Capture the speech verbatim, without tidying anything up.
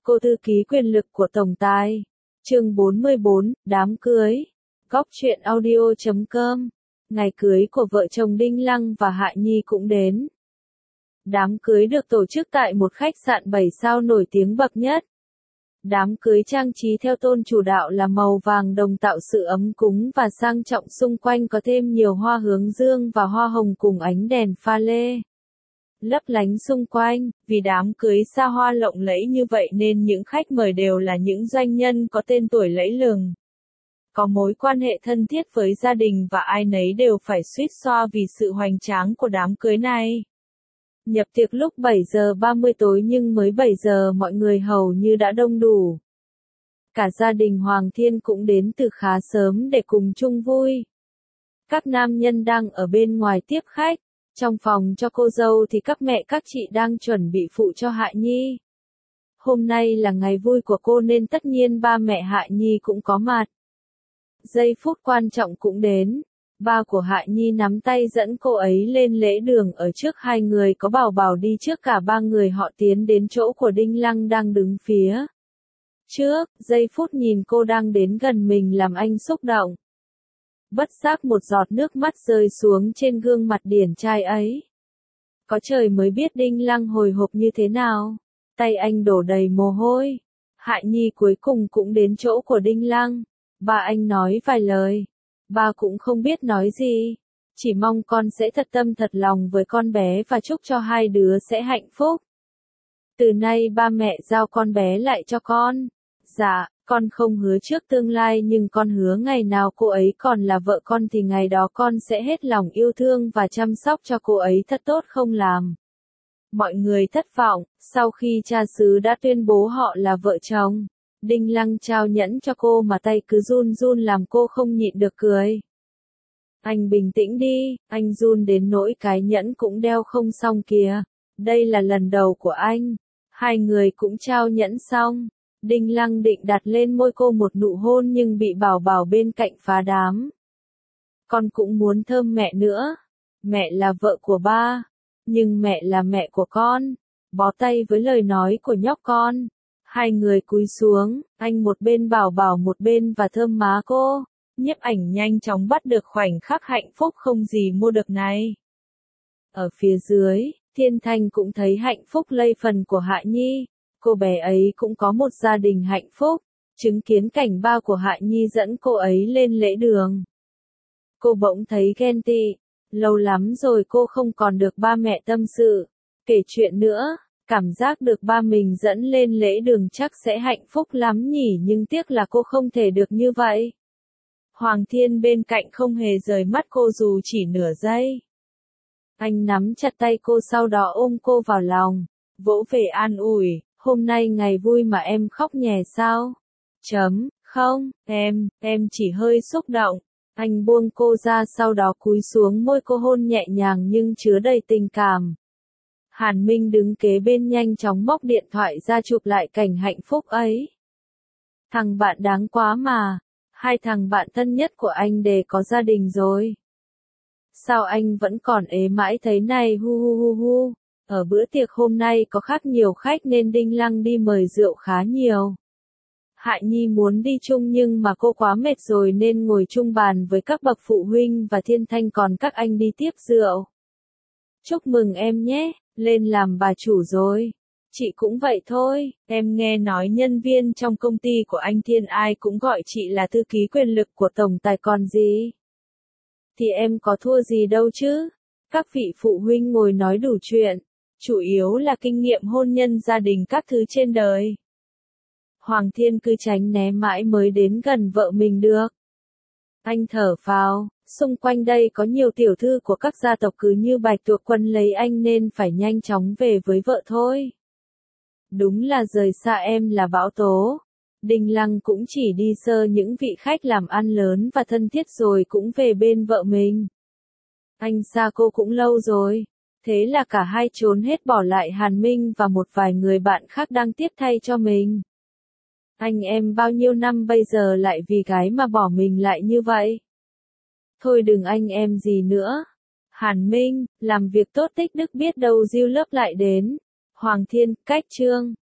Cô thư ký quyền lực của tổng tài. Chương bốn mươi bốn, đám cưới. Góc truyện audio chấm com. Ngày cưới của vợ chồng Đinh Lăng và Hạ Nhi cũng đến. Đám cưới được tổ chức tại một khách sạn bảy sao nổi tiếng bậc nhất. Đám cưới trang trí theo tôn chủ đạo là màu vàng đồng tạo sự ấm cúng và sang trọng, xung quanh có thêm nhiều hoa hướng dương và hoa hồng cùng ánh đèn pha lê lấp lánh xung quanh. Vì đám cưới xa hoa lộng lẫy như vậy nên những khách mời đều là những doanh nhân có tên tuổi lẫy lừng, có mối quan hệ thân thiết với gia đình, và ai nấy đều phải xuýt xoa vì sự hoành tráng của đám cưới này. Nhập tiệc lúc bảy giờ ba mươi tối nhưng mới bảy giờ mọi người hầu như đã đông đủ. Cả gia đình Hoàng Thiên cũng đến từ khá sớm để cùng chung vui. Các nam nhân đang ở bên ngoài tiếp khách. Trong phòng cho cô dâu thì các mẹ các chị đang chuẩn bị phụ cho Hạ Nhi. Hôm nay là ngày vui của cô nên tất nhiên ba mẹ Hạ Nhi cũng có mặt. Giây phút quan trọng cũng đến. Ba của Hạ Nhi nắm tay dẫn cô ấy lên lễ đường, ở trước hai người có Bảo Bảo đi trước, cả ba người họ tiến đến chỗ của Đinh Lăng đang đứng phía trước. Giây phút nhìn cô đang đến gần mình làm anh xúc động. Bất giác một giọt nước mắt rơi xuống trên gương mặt điển trai ấy. Có trời mới biết Đinh Lăng hồi hộp như thế nào. Tay anh đổ đầy mồ hôi. Hạ Nhi cuối cùng cũng đến chỗ của Đinh Lăng. Ba anh nói vài lời. Ba cũng không biết nói gì. Chỉ mong con sẽ thật tâm thật lòng với con bé và chúc cho hai đứa sẽ hạnh phúc. Từ nay ba mẹ giao con bé lại cho con. Dạ, con không hứa trước tương lai nhưng con hứa ngày nào cô ấy còn là vợ con thì ngày đó con sẽ hết lòng yêu thương và chăm sóc cho cô ấy thật tốt không làm mọi người thất vọng. Sau khi cha xứ đã tuyên bố họ là vợ chồng, Đinh Lăng trao nhẫn cho cô mà tay cứ run run làm cô không nhịn được cười. Anh bình tĩnh đi, anh run đến nỗi cái nhẫn cũng đeo không xong kìa. Đây là lần đầu của anh. Hai người cũng trao nhẫn xong. Đinh Lăng định đặt lên môi cô một nụ hôn nhưng bị Bảo Bảo bên cạnh phá đám. Con cũng muốn thơm mẹ nữa. Mẹ là vợ của ba. Nhưng mẹ là mẹ của con. Bó tay với lời nói của nhóc con. Hai người cúi xuống, anh một bên Bảo Bảo một bên và thơm má cô. Nhiếp ảnh nhanh chóng bắt được khoảnh khắc hạnh phúc không gì mua được này. Ở phía dưới, Thiên Thanh cũng thấy hạnh phúc lây phần của Hạ Nhi. Cô bé ấy cũng có một gia đình hạnh phúc. Chứng kiến cảnh ba của Hạ Nhi dẫn cô ấy lên lễ đường, cô bỗng thấy ghen tị. Lâu lắm rồi cô không còn được ba mẹ tâm sự, kể chuyện nữa. Cảm giác được ba mình dẫn lên lễ đường chắc sẽ hạnh phúc lắm nhỉ, nhưng tiếc là cô không thể được như vậy. Hoàng Thiên bên cạnh không hề rời mắt cô dù chỉ nửa giây. Anh nắm chặt tay cô sau đó ôm cô vào lòng, vỗ về an ủi. Hôm nay ngày vui mà em khóc nhè sao? Chấm, không, em, em chỉ hơi xúc động. Anh buông cô ra sau đó cúi xuống môi cô hôn nhẹ nhàng nhưng chứa đầy tình cảm. Hàn Minh đứng kế bên nhanh chóng móc điện thoại ra chụp lại cảnh hạnh phúc ấy. Thằng bạn đáng quá mà. Hai thằng bạn thân nhất của anh đều có gia đình rồi. Sao anh vẫn còn ế mãi thế này, hu hu hu hu. Ở bữa tiệc hôm nay có khác nhiều khách nên Đinh Lăng đi mời rượu khá nhiều. Hạ Nhi muốn đi chung nhưng mà cô quá mệt rồi nên ngồi chung bàn với các bậc phụ huynh và Thiên Thanh, còn các anh đi tiếp rượu. Chúc mừng em nhé, lên làm bà chủ rồi. Chị cũng vậy thôi, em nghe nói nhân viên trong công ty của anh Thiên ai cũng gọi chị là thư ký quyền lực của tổng tài còn gì. Thì em có thua gì đâu chứ. Các vị phụ huynh ngồi nói đủ chuyện. Chủ yếu là kinh nghiệm hôn nhân gia đình các thứ trên đời. Hoàng Thiên cứ tránh né mãi mới đến gần vợ mình được. Anh thở phào, xung quanh đây có nhiều tiểu thư của các gia tộc cứ như bạch tuộc quấn lấy anh nên phải nhanh chóng về với vợ thôi. Đúng là rời xa em là bão tố. Đinh Lăng cũng chỉ đi sơ những vị khách làm ăn lớn và thân thiết rồi cũng về bên vợ mình. Anh xa cô cũng lâu rồi. Thế là cả hai trốn hết bỏ lại Hàn Minh và một vài người bạn khác đang tiếp thay cho mình. Anh em bao nhiêu năm bây giờ lại vì cái mà bỏ mình lại như vậy? Thôi đừng anh em gì nữa. Hàn Minh, làm việc tốt tích đức biết đâu diêu lớp lại đến. Hoàng Thiên, cách chương.